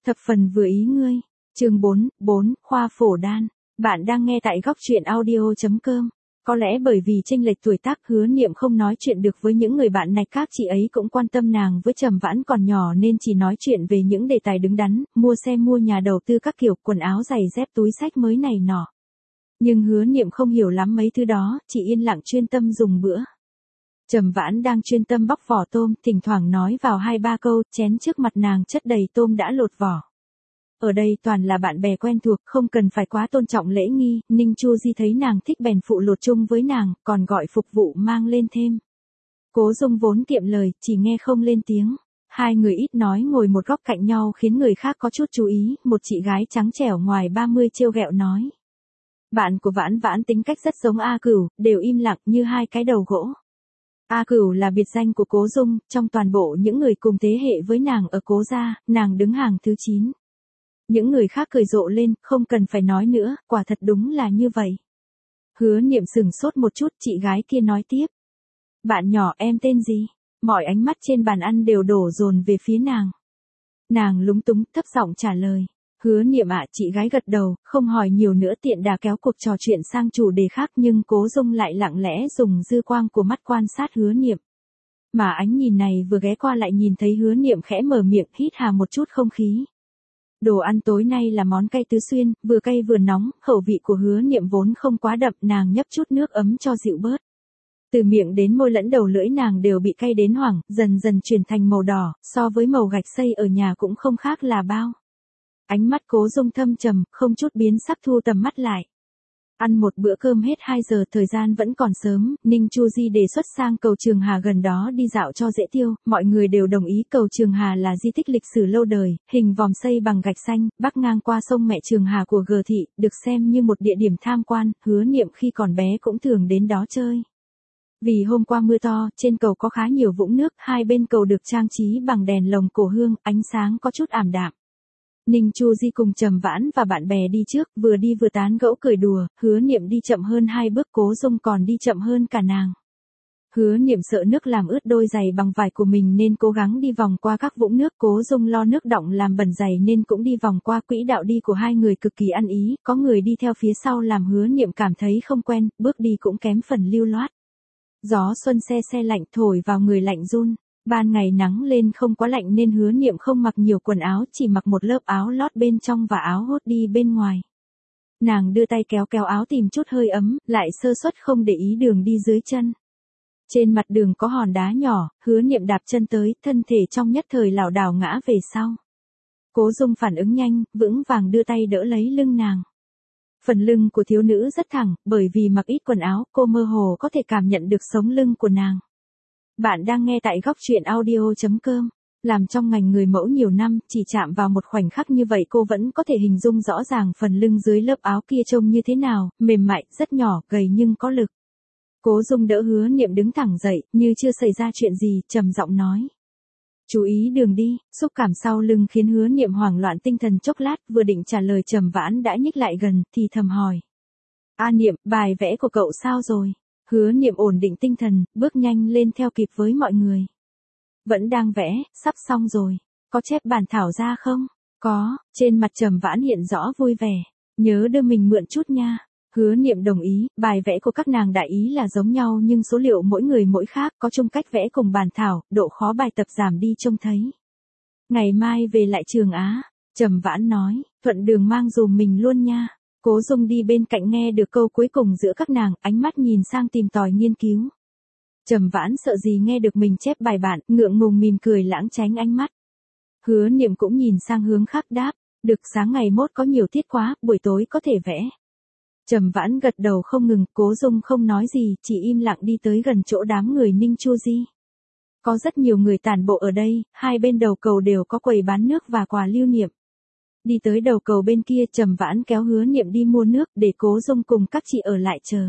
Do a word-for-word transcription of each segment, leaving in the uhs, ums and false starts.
Thập phần vừa ý ngươi. Chương bốn, bốn, khoa phổ đan. Bạn đang nghe tại góc truyện audio chấm com. Có lẽ bởi vì chênh lệch tuổi tác, Hứa Niệm không nói chuyện được với những người bạn này, các chị ấy cũng quan tâm nàng với Trầm Vãn còn nhỏ nên chỉ nói chuyện về những đề tài đứng đắn, mua xe mua nhà, đầu tư các kiểu, quần áo giày dép túi xách mới này nọ. Nhưng Hứa Niệm không hiểu lắm mấy thứ đó, chỉ yên lặng chuyên tâm dùng bữa. Trầm Vãn đang chuyên tâm bóc vỏ tôm, thỉnh thoảng nói vào hai ba câu, chén trước mặt nàng chất đầy tôm đã lột vỏ. Ở đây toàn là bạn bè quen thuộc, không cần phải quá tôn trọng lễ nghi, Ninh Chu Di thấy nàng thích bèn phụ lột chung với nàng, còn gọi phục vụ mang lên thêm. Cố Dung vốn kiệm lời, chỉ nghe không lên tiếng. Hai người ít nói ngồi một góc cạnh nhau khiến người khác có chút chú ý, một chị gái trắng trẻo ngoài ba mươi trêu ghẹo nói. Bạn của Vãn Vãn tính cách rất giống A Cửu, đều im lặng như hai cái đầu gỗ. A Cửu là biệt danh của Cố Dung, trong toàn bộ những người cùng thế hệ với nàng ở Cố gia, nàng đứng hàng thứ chín. Những người khác cười rộ lên, không cần phải nói nữa, quả thật đúng là như vậy. Hứa Niệm sừng sốt một chút, chị gái kia nói tiếp. Bạn nhỏ em tên gì? Mọi ánh mắt trên bàn ăn đều đổ dồn về phía nàng. Nàng lúng túng, thấp giọng trả lời. Hứa Niệm ạ, chị gái gật đầu, không hỏi nhiều nữa, tiện đà kéo cuộc trò chuyện sang chủ đề khác, nhưng Cố Dung lại lặng lẽ dùng dư quang của mắt quan sát Hứa Niệm. Mà ánh nhìn này vừa ghé qua lại nhìn thấy Hứa Niệm khẽ mở miệng, hít hà một chút không khí. Đồ ăn tối nay là món cay tứ xuyên, vừa cay vừa nóng, khẩu vị của Hứa Niệm vốn không quá đậm, nàng nhấp chút nước ấm cho dịu bớt. Từ miệng đến môi lẫn đầu lưỡi nàng đều bị cay đến hoảng, dần dần chuyển thành màu đỏ, so với màu gạch xây ở nhà cũng không khác là bao. Ánh mắt Cố Dung thâm trầm, không chút biến sắc, thu tầm mắt lại. Ăn một bữa cơm hết hai giờ, thời gian vẫn còn sớm, Ninh Chu Di đề xuất sang cầu Trường Hà gần đó đi dạo cho dễ tiêu, mọi người đều đồng ý. Cầu Trường Hà là di tích lịch sử lâu đời, hình vòm xây bằng gạch xanh, bắc ngang qua sông Mẹ Trường Hà của G Thị, được xem như một địa điểm tham quan, Hứa Niệm khi còn bé cũng thường đến đó chơi. Vì hôm qua mưa to, trên cầu có khá nhiều vũng nước, hai bên cầu được trang trí bằng đèn lồng cổ hương, ánh sáng có chút ảm đạm. Ninh Chu Di cùng Trầm Vãn và bạn bè đi trước, vừa đi vừa tán gẫu cười đùa, Hứa Niệm đi chậm hơn hai bước, Cố Dung còn đi chậm hơn cả nàng. Hứa Niệm sợ nước làm ướt đôi giày bằng vải của mình nên cố gắng đi vòng qua các vũng nước, Cố Dung lo nước đọng làm bẩn giày nên cũng đi vòng qua. Quỹ đạo đi của hai người cực kỳ ăn ý, có người đi theo phía sau làm Hứa Niệm cảm thấy không quen, bước đi cũng kém phần lưu loát. Gió xuân se se lạnh thổi vào người lạnh run. Ban ngày nắng lên không quá lạnh nên Hứa Niệm không mặc nhiều quần áo, chỉ mặc một lớp áo lót bên trong và áo hốt đi bên ngoài. Nàng đưa tay kéo kéo áo tìm chút hơi ấm, lại sơ suất không để ý đường đi dưới chân. Trên mặt đường có hòn đá nhỏ, Hứa Niệm đạp chân tới, thân thể trong nhất thời lảo đảo ngã về sau. Cố Dung phản ứng nhanh, vững vàng đưa tay đỡ lấy lưng nàng. Phần lưng của thiếu nữ rất thẳng, bởi vì mặc ít quần áo, cô mơ hồ có thể cảm nhận được sống lưng của nàng. Bạn đang nghe tại góc truyện audio chấm com. Làm trong ngành người mẫu nhiều năm, chỉ chạm vào một khoảnh khắc như vậy cô vẫn có thể hình dung rõ ràng phần lưng dưới lớp áo kia trông như thế nào, mềm mại, rất nhỏ, gầy nhưng có lực. Cố Dung đỡ Hứa Niệm đứng thẳng dậy, như chưa xảy ra chuyện gì, trầm giọng nói. Chú ý đường đi, xúc cảm sau lưng khiến Hứa Niệm hoảng loạn tinh thần chốc lát, vừa định trả lời Trầm Vãn đã nhích lại gần, thì thầm hỏi. A Niệm, bài vẽ của cậu sao rồi? Hứa Niệm ổn định tinh thần, bước nhanh lên theo kịp với mọi người. Vẫn đang vẽ, sắp xong rồi. Có chép bản thảo ra không? Có, trên mặt Trầm Vãn hiện rõ vui vẻ. Nhớ đưa mình mượn chút nha. Hứa Niệm đồng ý, bài vẽ của các nàng đại ý là giống nhau nhưng số liệu mỗi người mỗi khác, có chung cách vẽ cùng bản thảo, độ khó bài tập giảm đi trông thấy. Ngày mai về lại trường Á, Trầm Vãn nói, thuận đường mang dùm mình luôn nha. Cố Dung đi bên cạnh nghe được câu cuối cùng giữa các nàng, ánh mắt nhìn sang tìm tòi nghiên cứu. Trầm Vãn sợ gì nghe được mình chép bài bản, ngượng ngùng mỉm cười lãng tránh ánh mắt. Hứa Niệm cũng nhìn sang hướng khác đáp, được, sáng ngày mốt có nhiều tiết quá, buổi tối có thể vẽ. Trầm Vãn gật đầu không ngừng, Cố Dung không nói gì, chỉ im lặng đi tới gần chỗ đám người Ninh Chu Di. Có rất nhiều người tản bộ ở đây, hai bên đầu cầu đều có quầy bán nước và quà lưu niệm. Đi tới đầu cầu bên kia, Trầm Vãn kéo Hứa Niệm đi mua nước, để Cố Dung cùng các chị ở lại chờ.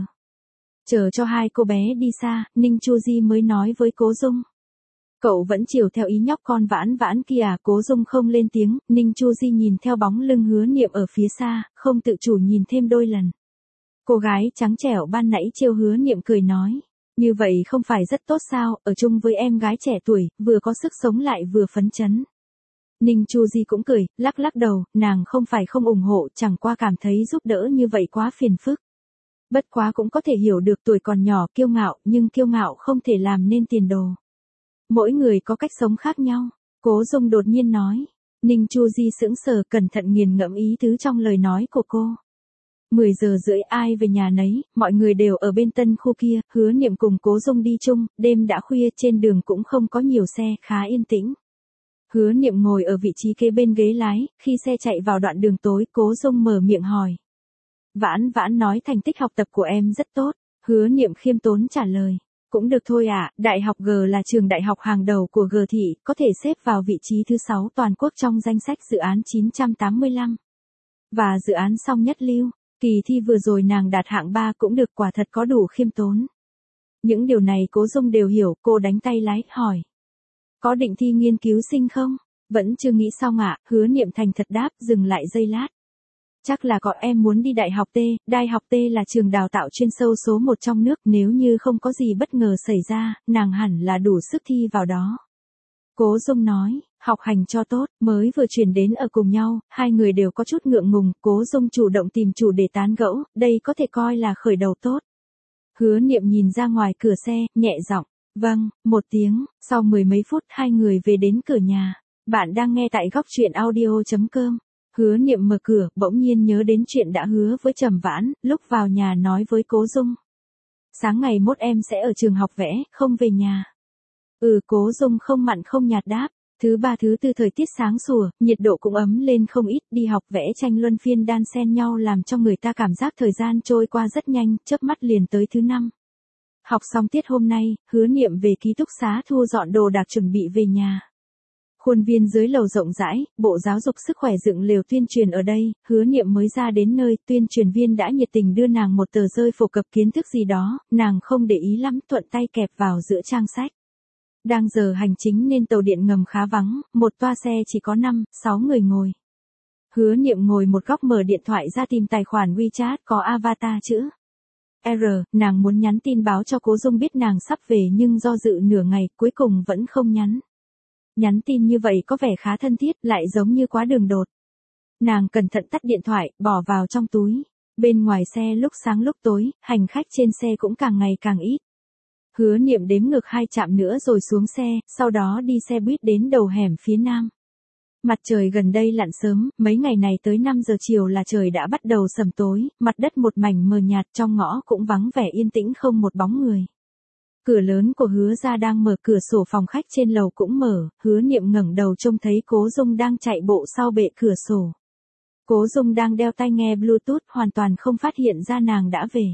Chờ cho hai cô bé đi xa, Ninh Chu Di mới nói với Cố Dung. Cậu vẫn chiều theo ý nhóc con Vãn Vãn kia à? Cố Dung không lên tiếng, Ninh Chu Di nhìn theo bóng lưng Hứa Niệm ở phía xa, không tự chủ nhìn thêm đôi lần. Cô gái trắng trẻo ban nãy trêu Hứa Niệm cười nói. Như vậy không phải rất tốt sao, ở chung với em gái trẻ tuổi, vừa có sức sống lại vừa phấn chấn. Ninh Chu Di cũng cười, lắc lắc đầu, nàng không phải không ủng hộ, chẳng qua cảm thấy giúp đỡ như vậy quá phiền phức. Bất quá cũng có thể hiểu được tuổi còn nhỏ kiêu ngạo, nhưng kiêu ngạo không thể làm nên tiền đồ. Mỗi người có cách sống khác nhau, Cố Dung đột nhiên nói. Ninh Chu Di sững sờ, cẩn thận nghiền ngẫm ý tứ trong lời nói của cô. mười giờ rưỡi ai về nhà nấy, mọi người đều ở bên tân khu kia, Hứa Niệm cùng Cố Dung đi chung, đêm đã khuya trên đường cũng không có nhiều xe, khá yên tĩnh. Hứa Niệm ngồi ở vị trí kế bên ghế lái, khi xe chạy vào đoạn đường tối, Cố Dung mở miệng hỏi. Vãn Vãn nói thành tích học tập của em rất tốt, Hứa Niệm khiêm tốn trả lời. Cũng được thôi ạ, à, Đại học G là trường đại học hàng đầu của G thị, có thể xếp vào vị trí thứ sáu toàn quốc trong danh sách dự án chín trăm tám mươi lăm. Và dự án song nhất lưu, kỳ thi vừa rồi nàng đạt hạng ba cũng được, quả thật có đủ khiêm tốn. Những điều này Cố Dung đều hiểu, cô đánh tay lái, hỏi. Có định thi nghiên cứu sinh không? Vẫn chưa nghĩ xong ạ, à? Hứa Niệm thành thật đáp, dừng lại giây lát. Chắc là có, em muốn đi Đại học T, Đại học T là trường đào tạo chuyên sâu số một trong nước, nếu như không có gì bất ngờ xảy ra, nàng hẳn là đủ sức thi vào đó. Cố Dung nói, học hành cho tốt, mới vừa chuyển đến ở cùng nhau, hai người đều có chút ngượng ngùng, Cố Dung chủ động tìm chủ để tán gẫu, đây có thể coi là khởi đầu tốt. Hứa Niệm nhìn ra ngoài cửa xe, nhẹ giọng, vâng, một tiếng, sau mười mấy phút hai người về đến cửa nhà. Bạn đang nghe tại góc truyện audio chấm com. Hứa Niệm mở cửa, bỗng nhiên nhớ đến chuyện đã hứa với Trầm Vãn, lúc vào nhà nói với Cố Dung. Sáng ngày mốt em sẽ ở trường học vẽ, không về nhà. Ừ, Cố Dung không mặn không nhạt đáp. Thứ ba thứ tư thời tiết sáng sủa, nhiệt độ cũng ấm lên không ít, đi học vẽ tranh luân phiên đan xen nhau làm cho người ta cảm giác thời gian trôi qua rất nhanh, chớp mắt liền tới thứ năm. Học xong tiết hôm nay, Hứa Niệm về ký túc xá thu dọn đồ đạc chuẩn bị về nhà. Khuôn viên dưới lầu rộng rãi, Bộ Giáo dục Sức khỏe dựng lều tuyên truyền ở đây, Hứa Niệm mới ra đến nơi, tuyên truyền viên đã nhiệt tình đưa nàng một tờ rơi phổ cập kiến thức gì đó, nàng không để ý lắm, thuận tay kẹp vào giữa trang sách. Đang giờ hành chính nên tàu điện ngầm khá vắng, một toa xe chỉ có năm, sáu người ngồi. Hứa Niệm ngồi một góc mở điện thoại ra tìm tài khoản WeChat có avatar chữ R, nàng muốn nhắn tin báo cho Cố Dung biết nàng sắp về nhưng do dự nửa ngày, cuối cùng vẫn không nhắn. Nhắn tin như vậy có vẻ khá thân thiết, lại giống như quá đường đột. Nàng cẩn thận tắt điện thoại, bỏ vào trong túi. Bên ngoài xe lúc sáng lúc tối, hành khách trên xe cũng càng ngày càng ít. Hứa Niệm đếm ngược hai trạm nữa rồi xuống xe, sau đó đi xe buýt đến đầu hẻm phía nam. Mặt trời gần đây lặn sớm, mấy ngày này tới năm giờ chiều là trời đã bắt đầu sầm tối, mặt đất một mảnh mờ nhạt, trong ngõ cũng vắng vẻ yên tĩnh không một bóng người. Cửa lớn của Hứa gia đang mở, cửa sổ phòng khách trên lầu cũng mở, Hứa Niệm ngẩng đầu trông thấy Cố Dung đang chạy bộ sau bệ cửa sổ. Cố Dung đang đeo tai nghe Bluetooth, hoàn toàn không phát hiện ra nàng đã về.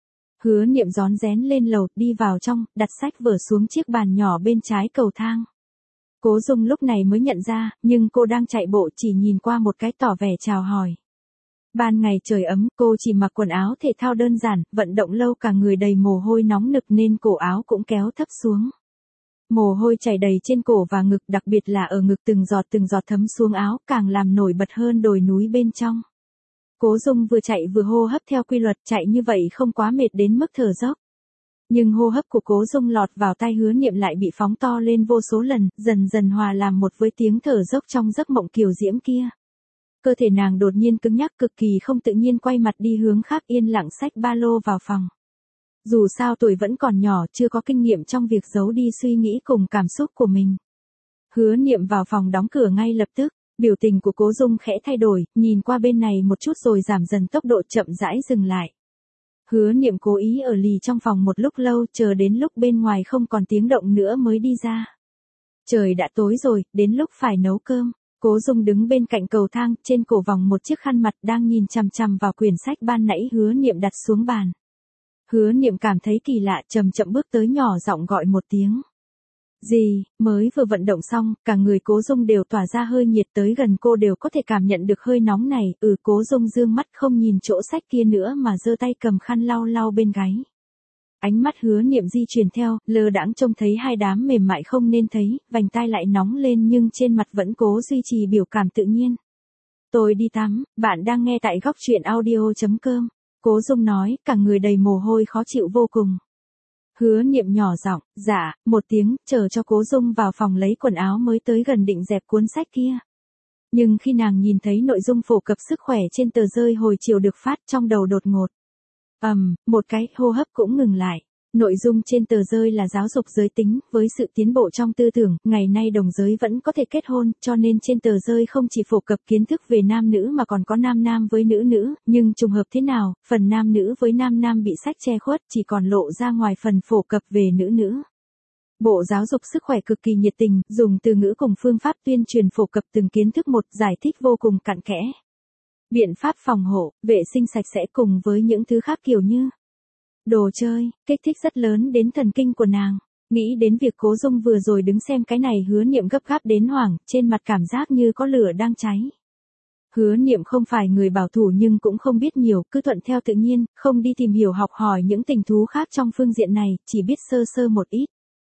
Hứa Niệm rón rén lên lầu, đi vào trong, đặt sách vở xuống chiếc bàn nhỏ bên trái cầu thang. Cố Dung lúc này mới nhận ra, nhưng cô đang chạy bộ, chỉ nhìn qua một cái tỏ vẻ chào hỏi. Ban ngày trời ấm, cô chỉ mặc quần áo thể thao đơn giản, vận động lâu cả người đầy mồ hôi nóng nực nên cổ áo cũng kéo thấp xuống. Mồ hôi chảy đầy trên cổ và ngực, đặc biệt là ở ngực từng giọt từng giọt thấm xuống áo, càng làm nổi bật hơn đồi núi bên trong. Cố Dung vừa chạy vừa hô hấp theo quy luật, chạy như vậy không quá mệt đến mức thở dốc. Nhưng hô hấp của Cố Dung lọt vào tai Hứa Niệm lại bị phóng to lên vô số lần, dần dần hòa làm một với tiếng thở dốc trong giấc mộng kiều diễm kia. Cơ thể nàng đột nhiên cứng nhắc, cực kỳ không tự nhiên quay mặt đi hướng khác, yên lặng xách ba lô vào phòng. Dù sao tuổi vẫn còn nhỏ, chưa có kinh nghiệm trong việc giấu đi suy nghĩ cùng cảm xúc của mình. Hứa Niệm vào phòng đóng cửa ngay lập tức, biểu tình của Cố Dung khẽ thay đổi, nhìn qua bên này một chút rồi giảm dần tốc độ, chậm rãi dừng lại. Hứa Niệm cố ý ở lì trong phòng một lúc lâu, chờ đến lúc bên ngoài không còn tiếng động nữa mới đi ra. Trời đã tối rồi, đến lúc phải nấu cơm. Cố Dung đứng bên cạnh cầu thang, trên cổ vòng một chiếc khăn mặt, đang nhìn chằm chằm vào quyển sách ban nãy Hứa Niệm đặt xuống bàn. Hứa Niệm cảm thấy kỳ lạ, chậm chậm bước tới, nhỏ giọng gọi một tiếng. Gì, mới vừa vận động xong, cả người Cố Dung đều tỏa ra hơi nhiệt, tới gần cô đều có thể cảm nhận được hơi nóng này. Ừ, Cố Dung dương mắt không nhìn chỗ sách kia nữa mà giơ tay cầm khăn lau lau bên gáy. Ánh mắt Hứa Niệm di chuyển theo, lơ đãng trông thấy hai đám mềm mại không nên thấy, vành tai lại nóng lên nhưng trên mặt vẫn cố duy trì biểu cảm tự nhiên. Tôi đi tắm, bạn đang nghe tại góc truyện audio chấm com. Cố Dung nói, cả người đầy mồ hôi khó chịu vô cùng. Hứa Niệm nhỏ giọng, dạ, một tiếng, chờ cho Cố Dung vào phòng lấy quần áo mới tới gần định dẹp cuốn sách kia. Nhưng khi nàng nhìn thấy nội dung phổ cập sức khỏe trên tờ rơi hồi chiều được phát, trong đầu đột ngột. ầm, um, một cái, hô hấp cũng ngừng lại. Nội dung trên tờ rơi là giáo dục giới tính, với sự tiến bộ trong tư tưởng, ngày nay đồng giới vẫn có thể kết hôn, cho nên trên tờ rơi không chỉ phổ cập kiến thức về nam nữ mà còn có nam nam với nữ nữ, nhưng trùng hợp thế nào, phần nam nữ với nam nam bị sách che khuất, chỉ còn lộ ra ngoài phần phổ cập về nữ nữ. Bộ Giáo dục Sức khỏe cực kỳ nhiệt tình, dùng từ ngữ cùng phương pháp tuyên truyền phổ cập từng kiến thức một, giải thích vô cùng cặn kẽ. Biện pháp phòng hộ, vệ sinh sạch sẽ cùng với những thứ khác kiểu như đồ chơi, kích thích rất lớn đến thần kinh của nàng. Nghĩ đến việc Cố Dung vừa rồi đứng xem cái này, Hứa Niệm gấp gáp đến hoảng, trên mặt cảm giác như có lửa đang cháy. Hứa Niệm không phải người bảo thủ nhưng cũng không biết nhiều, cứ thuận theo tự nhiên, không đi tìm hiểu học hỏi những tình thú khác trong phương diện này, chỉ biết sơ sơ một ít.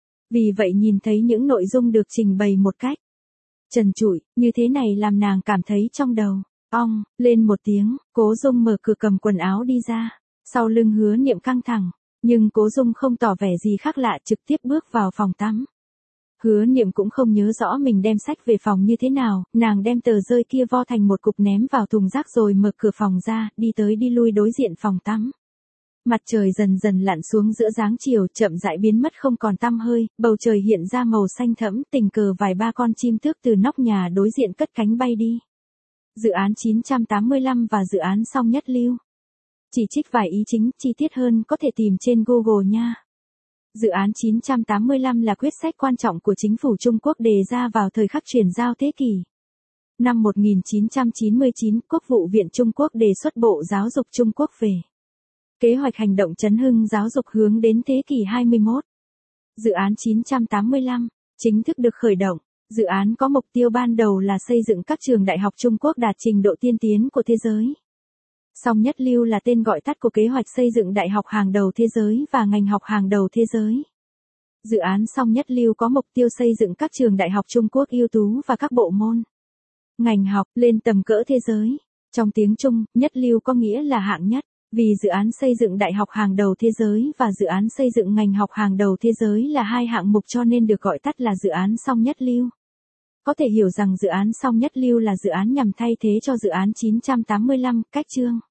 Vì vậy nhìn thấy những nội dung được trình bày một cách trần trụi, như thế này làm nàng cảm thấy trong đầu, ong, lên một tiếng, Cố Dung mở cửa cầm quần áo đi ra. Sau lưng Hứa Niệm căng thẳng, nhưng Cố Dung không tỏ vẻ gì khác lạ, trực tiếp bước vào phòng tắm. Hứa Niệm cũng không nhớ rõ mình đem sách về phòng như thế nào, nàng đem tờ rơi kia vo thành một cục ném vào thùng rác rồi mở cửa phòng ra, đi tới đi lui đối diện phòng tắm. Mặt trời dần dần lặn xuống giữa dáng chiều, chậm rãi biến mất không còn tăm hơi, bầu trời hiện ra màu xanh thẫm, tình cờ vài ba con chim tước từ nóc nhà đối diện cất cánh bay đi. Dự án chín trăm tám mươi lăm và dự án Song Nhất Lưu. Chỉ trích vài ý chính, chi tiết hơn có thể tìm trên Google nha. Dự án chín trăm tám mươi lăm là quyết sách quan trọng của chính phủ Trung Quốc đề ra vào thời khắc chuyển giao thế kỷ. Năm một nghìn chín trăm chín mươi chín, Quốc vụ viện Trung Quốc đề xuất Bộ Giáo dục Trung Quốc về kế hoạch hành động chấn hưng giáo dục hướng đến thế kỷ hai mươi mốt. Dự án chín trăm tám mươi lăm chính thức được khởi động. Dự án có mục tiêu ban đầu là xây dựng các trường đại học Trung Quốc đạt trình độ tiên tiến của thế giới. Song Nhất Lưu là tên gọi tắt của kế hoạch xây dựng đại học hàng đầu thế giới và ngành học hàng đầu thế giới. Dự án Song Nhất Lưu có mục tiêu xây dựng các trường đại học Trung Quốc ưu tú và các bộ môn ngành học lên tầm cỡ thế giới. Trong tiếng Trung, Nhất Lưu có nghĩa là hạng nhất. Vì dự án xây dựng đại học hàng đầu thế giới và dự án xây dựng ngành học hàng đầu thế giới là hai hạng mục cho nên được gọi tắt là dự án Song Nhất Lưu. Có thể hiểu rằng dự án Song Nhất Lưu là dự án nhằm thay thế cho dự án chín trăm tám mươi lăm, cách chương.